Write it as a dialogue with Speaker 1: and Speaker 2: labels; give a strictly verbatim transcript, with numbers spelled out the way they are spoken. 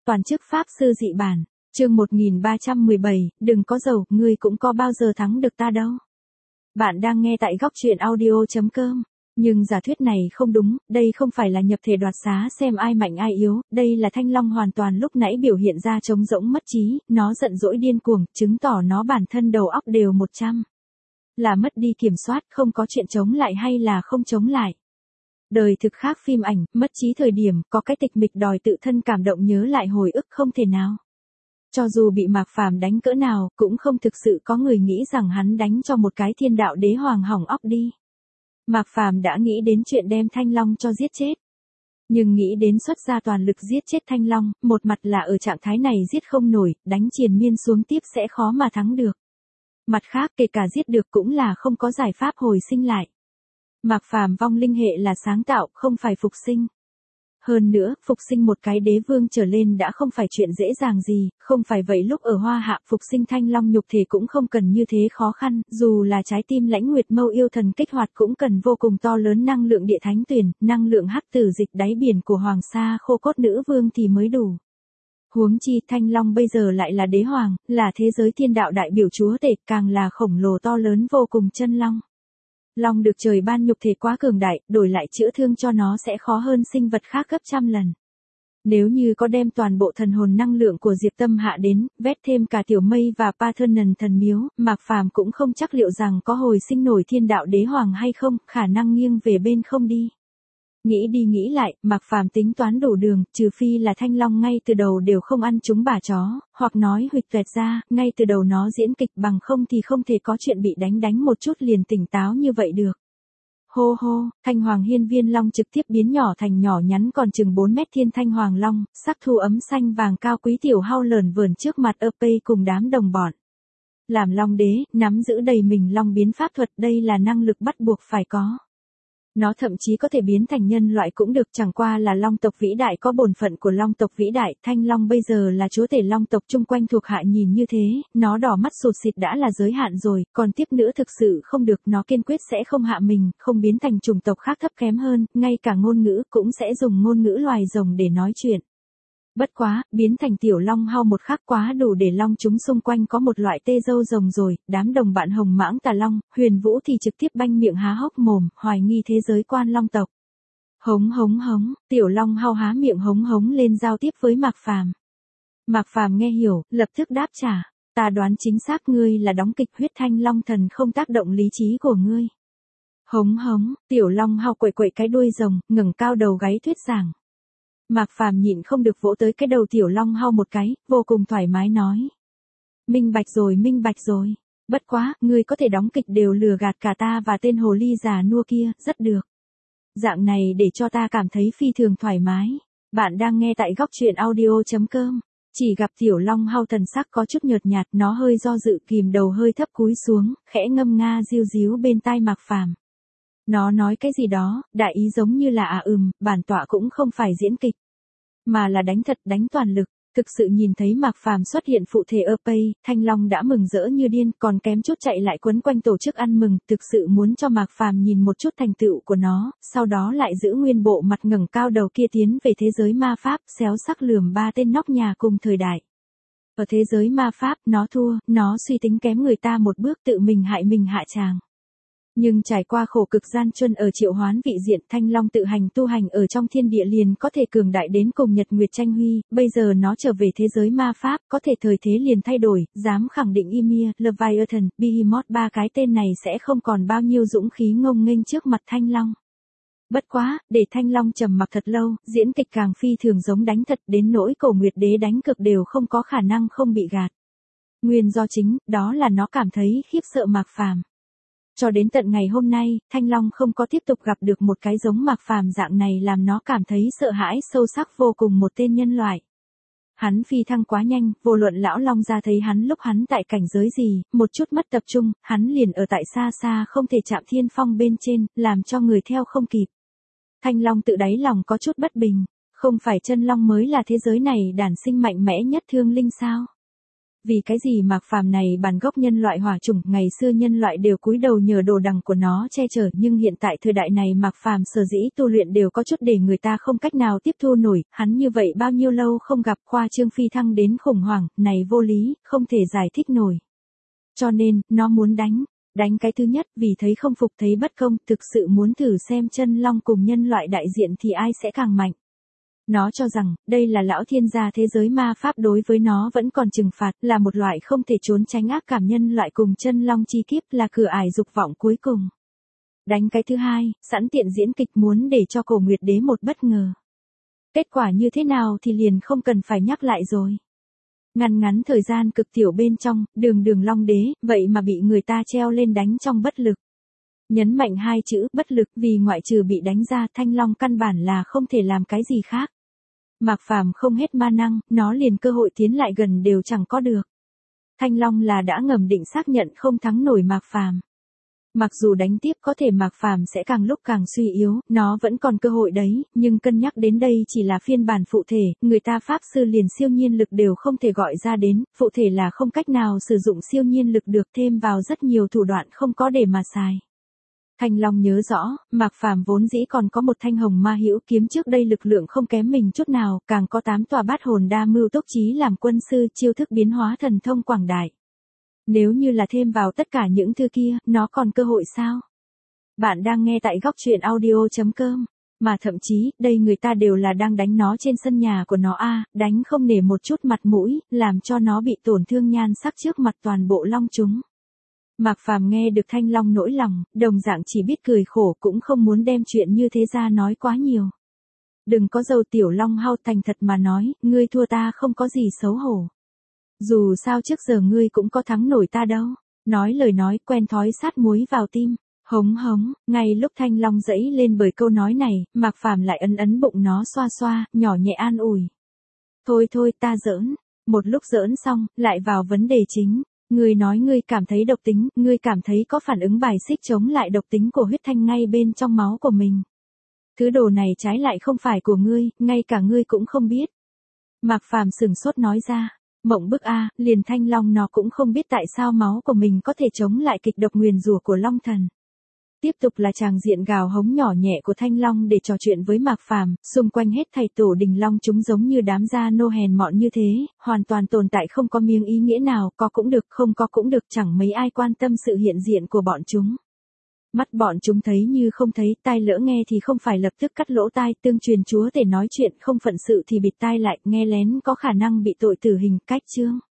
Speaker 1: Toàn chức pháp sư dị bản, chương một nghìn ba trăm mười bảy, đừng có giàu, ngươi cũng có bao giờ thắng được ta đâu. Bạn đang nghe tại góc truyện audio chấm com. Nhưng giả thuyết này không đúng, đây không phải là nhập thể đoạt xá xem ai mạnh ai yếu, đây là Thanh Long hoàn toàn lúc nãy biểu hiện ra trống rỗng mất trí, nó giận dỗi điên cuồng, chứng tỏ nó bản thân đầu óc đều một trăm. Là mất đi kiểm soát, không có chuyện chống lại hay là không chống lại. Đời thực khác phim ảnh, mất trí thời điểm, có cái tịch mịch đòi tự thân cảm động nhớ lại hồi ức không thể nào. Cho dù bị Mạc Phàm đánh cỡ nào, cũng không thực sự có người nghĩ rằng hắn đánh cho một cái thiên đạo đế hoàng hỏng óc đi. Mạc Phàm đã nghĩ đến chuyện đem Thanh Long cho giết chết. Nhưng nghĩ đến xuất ra toàn lực giết chết Thanh Long, một mặt là ở trạng thái này giết không nổi, đánh triền miên xuống tiếp sẽ khó mà thắng được. Mặt khác kể cả giết được cũng là không có giải pháp hồi sinh lại. Mạc Phàm vong linh hệ là sáng tạo, không phải phục sinh. Hơn nữa, phục sinh một cái đế vương trở lên đã không phải chuyện dễ dàng gì, không phải vậy lúc ở Hoa Hạ phục sinh Thanh Long nhục thể cũng không cần như thế khó khăn, dù là trái tim Lãnh Nguyệt Mâu yêu thần kích hoạt cũng cần vô cùng to lớn năng lượng địa thánh tuyển, năng lượng hắc tử dịch đáy biển của Hoàng Sa khô cốt nữ vương thì mới đủ. Huống chi Thanh Long bây giờ lại là đế hoàng, là thế giới thiên đạo đại biểu chúa tể, càng là khổng lồ to lớn vô cùng chân long. Long được trời ban nhục thể quá cường đại, đổi lại chữa thương cho nó sẽ khó hơn sinh vật khác gấp trăm lần. Nếu như có đem toàn bộ thần hồn năng lượng của Diệp Tâm hạ đến, vét thêm cả Tiểu Mây và Parthenon thần miếu, Mạc Phàm cũng không chắc liệu rằng có hồi sinh nổi thiên đạo đế hoàng hay không, khả năng nghiêng về bên không đi. Nghĩ đi nghĩ lại, Mạc Phàm tính toán đủ đường, trừ phi là Thanh Long ngay từ đầu đều không ăn chúng bà chó, hoặc nói huỵch toẹt ra, ngay từ đầu nó diễn kịch, bằng không thì không thể có chuyện bị đánh đánh một chút liền tỉnh táo như vậy được. Hô hô, Thanh Hoàng Hiên Viên Long trực tiếp biến nhỏ thành nhỏ nhắn còn chừng bốn mét thiên Thanh Hoàng Long, sắc thu ấm xanh vàng cao quý tiểu hao lởn vởn trước mặt ơ pê cùng đám đồng bọn. Làm Long đế, nắm giữ đầy mình Long biến pháp thuật, đây là năng lực bắt buộc phải có. Nó thậm chí có thể biến thành nhân loại cũng được, chẳng qua là Long tộc vĩ đại có bổn phận của Long tộc vĩ đại, Thanh Long bây giờ là chúa tể Long tộc chung quanh thuộc hạ nhìn như thế, nó đỏ mắt sụt xịt đã là giới hạn rồi, còn tiếp nữa thực sự không được, nó kiên quyết sẽ không hạ mình, không biến thành chủng tộc khác thấp kém hơn, ngay cả ngôn ngữ cũng sẽ dùng ngôn ngữ loài rồng để nói chuyện. Bất quá, biến thành tiểu long hao một khắc quá đủ để long chúng xung quanh có một loại tê dâu rồng rồi, đám đồng bạn hồng mãng tà long, Huyền Vũ thì trực tiếp banh miệng há hốc mồm, hoài nghi thế giới quan long tộc. Hống hống hống, tiểu long hao há miệng hống hống lên giao tiếp với Mạc Phàm. Mạc Phàm nghe hiểu, lập tức đáp trả, ta đoán chính xác ngươi là đóng kịch, huyết thanh long thần không tác động lý trí của ngươi. Hống hống, tiểu long hao quậy quậy cái đuôi rồng, ngẩng cao đầu gáy thuyết giảng. Mạc Phàm nhịn không được vỗ tới cái đầu tiểu long hao một cái, vô cùng thoải mái nói. Minh bạch rồi minh bạch rồi. Bất quá, ngươi có thể đóng kịch đều lừa gạt cả ta và tên hồ ly già nua kia, rất được. Dạng này để cho ta cảm thấy phi thường thoải mái. Bạn đang nghe tại góc truyện audio chấm com. Chỉ gặp tiểu long hao thần sắc có chút nhợt nhạt, nó hơi do dự kìm đầu hơi thấp cúi xuống, khẽ ngâm nga riu ríu bên tai Mạc Phàm. Nó nói cái gì đó, đại ý giống như là à ừm, bản tọa cũng không phải diễn kịch, mà là đánh thật, đánh toàn lực. Thực sự nhìn thấy Mạc Phàm xuất hiện phụ thể ơ pê, Thanh Long đã mừng rỡ như điên, còn kém chút chạy lại quấn quanh tổ chức ăn mừng, thực sự muốn cho Mạc Phàm nhìn một chút thành tựu của nó, sau đó lại giữ nguyên bộ mặt ngẩng cao đầu kia tiến về thế giới ma pháp, xéo sắc lườm ba tên nóc nhà cùng thời đại. Ở thế giới ma pháp, nó thua, nó suy tính kém người ta một bước, tự mình hại mình hạ tràng. Nhưng trải qua khổ cực gian truân ở triệu hoán vị diện, Thanh Long tự hành tu hành ở trong thiên địa liền có thể cường đại đến cùng Nhật Nguyệt tranh huy, bây giờ nó trở về thế giới ma pháp, có thể thời thế liền thay đổi, dám khẳng định Ymir, Leviathan, Behemoth ba cái tên này sẽ không còn bao nhiêu dũng khí ngông nghênh trước mặt Thanh Long. Bất quá, để Thanh Long trầm mặc thật lâu, diễn kịch càng phi thường giống đánh thật, đến nỗi Cổ Nguyệt Đế đánh cực đều không có khả năng không bị gạt. Nguyên do chính, đó là nó cảm thấy khiếp sợ Mạc Phàm. Cho đến tận ngày hôm nay, Thanh Long không có tiếp tục gặp được một cái giống Mạc Phàm dạng này làm nó cảm thấy sợ hãi sâu sắc vô cùng một tên nhân loại. Hắn phi thăng quá nhanh, vô luận lão Long ra thấy hắn lúc hắn tại cảnh giới gì, một chút mất tập trung, hắn liền ở tại xa xa không thể chạm thiên phong bên trên, làm cho người theo không kịp. Thanh Long tự đáy lòng có chút bất bình, không phải chân long mới là thế giới này đản sinh mạnh mẽ nhất thương linh sao? vì cái gì Mạc Phàm này bản gốc nhân loại hỏa chủng, ngày xưa nhân loại đều cúi đầu nhờ đồ đằng của nó che chở, nhưng hiện tại thời đại này Mạc Phàm sở dĩ tu luyện đều có chút để người ta không cách nào tiếp thu nổi, hắn như vậy bao nhiêu lâu không gặp, khoa trương phi thăng đến khủng hoảng, này vô lý, không thể giải thích nổi. Cho nên, nó muốn đánh. Đánh cái thứ nhất, vì thấy không phục thấy bất công, thực sự muốn thử xem chân long cùng nhân loại đại diện thì ai sẽ càng mạnh. Nó cho rằng, đây là lão thiên gia thế giới ma pháp đối với nó vẫn còn trừng phạt, là một loại không thể trốn tránh ác cảm, nhân loại cùng chân long chi kiếp là cửa ải dục vọng cuối cùng. Đánh cái thứ hai, sẵn tiện diễn kịch muốn để cho Cổ Nguyệt Đế một bất ngờ. Kết quả như thế nào thì liền không cần phải nhắc lại rồi. Ngăn ngắn thời gian cực tiểu bên trong, đường đường long đế, vậy mà bị người ta treo lên đánh trong bất lực. Nhấn mạnh hai chữ bất lực vì ngoại trừ bị đánh ra Thanh Long căn bản là không thể làm cái gì khác. Mạc Phàm không hết ma năng, nó liền cơ hội tiến lại gần đều chẳng có được. Thanh Long là đã ngầm định xác nhận không thắng nổi Mạc Phàm. Mặc dù đánh tiếp có thể Mạc Phàm sẽ càng lúc càng suy yếu, nó vẫn còn cơ hội đấy, nhưng cân nhắc đến đây chỉ là phiên bản phụ thể, người ta pháp sư liền siêu nhiên lực đều không thể gọi ra đến, phụ thể là không cách nào sử dụng siêu nhiên lực được, thêm vào rất nhiều thủ đoạn không có để mà xài. Thanh Long nhớ rõ, Mạc Phàm vốn dĩ còn có một thanh hồng ma hữu kiếm trước đây lực lượng không kém mình chút nào, càng có tám tòa bát hồn đa mưu túc trí làm quân sư, chiêu thức biến hóa thần thông quảng đại. Nếu như là thêm vào tất cả những thứ kia, nó còn cơ hội sao? Bạn đang nghe tại góc truyện audio chấm com, mà thậm chí, đây người ta đều là đang đánh nó trên sân nhà của nó a, đánh không nể một chút mặt mũi, làm cho nó bị tổn thương nhan sắc trước mặt toàn bộ long chúng. Mạc Phàm nghe được Thanh Long nỗi lòng, đồng dạng chỉ biết cười khổ, cũng không muốn đem chuyện như thế ra nói quá nhiều. Đừng có dầu tiểu long hao, thành thật mà nói, ngươi thua ta không có gì xấu hổ. Dù sao trước giờ ngươi cũng có thắng nổi ta đâu. Nói lời nói quen thói sát muối vào tim. Hống hống, ngay lúc Thanh Long dẫy lên bởi câu nói này, Mạc Phàm lại ấn ấn bụng nó xoa xoa, nhỏ nhẹ an ủi. Thôi thôi ta giỡn. Một lúc giỡn xong, lại vào vấn đề chính. Ngươi nói ngươi cảm thấy độc tính, ngươi cảm thấy có phản ứng bài xích chống lại độc tính của huyết thanh ngay bên trong máu của mình. Thứ đồ này trái lại không phải của ngươi, ngay cả ngươi cũng không biết. Mạc Phàm sừng sốt nói ra. Mộng bức a, liền Thanh Long nó cũng không biết tại sao máu của mình có thể chống lại kịch độc nguyền rủa của Long Thần. Tiếp tục là tràng diện gào hống nhỏ nhẹ của Thanh Long để trò chuyện với Mạc Phàm, xung quanh hết thảy tổ đình long chúng giống như đám gia nô hèn mọn như thế, hoàn toàn tồn tại không có miếng ý nghĩa nào, có cũng được không có cũng được, chẳng mấy ai quan tâm sự hiện diện của bọn chúng. Mắt bọn chúng thấy như không thấy, tai lỡ nghe thì không phải lập tức cắt lỗ tai, tương truyền chúa tể nói chuyện không phận sự thì bịt tai lại, nghe lén có khả năng bị tội tử hình, cách chương.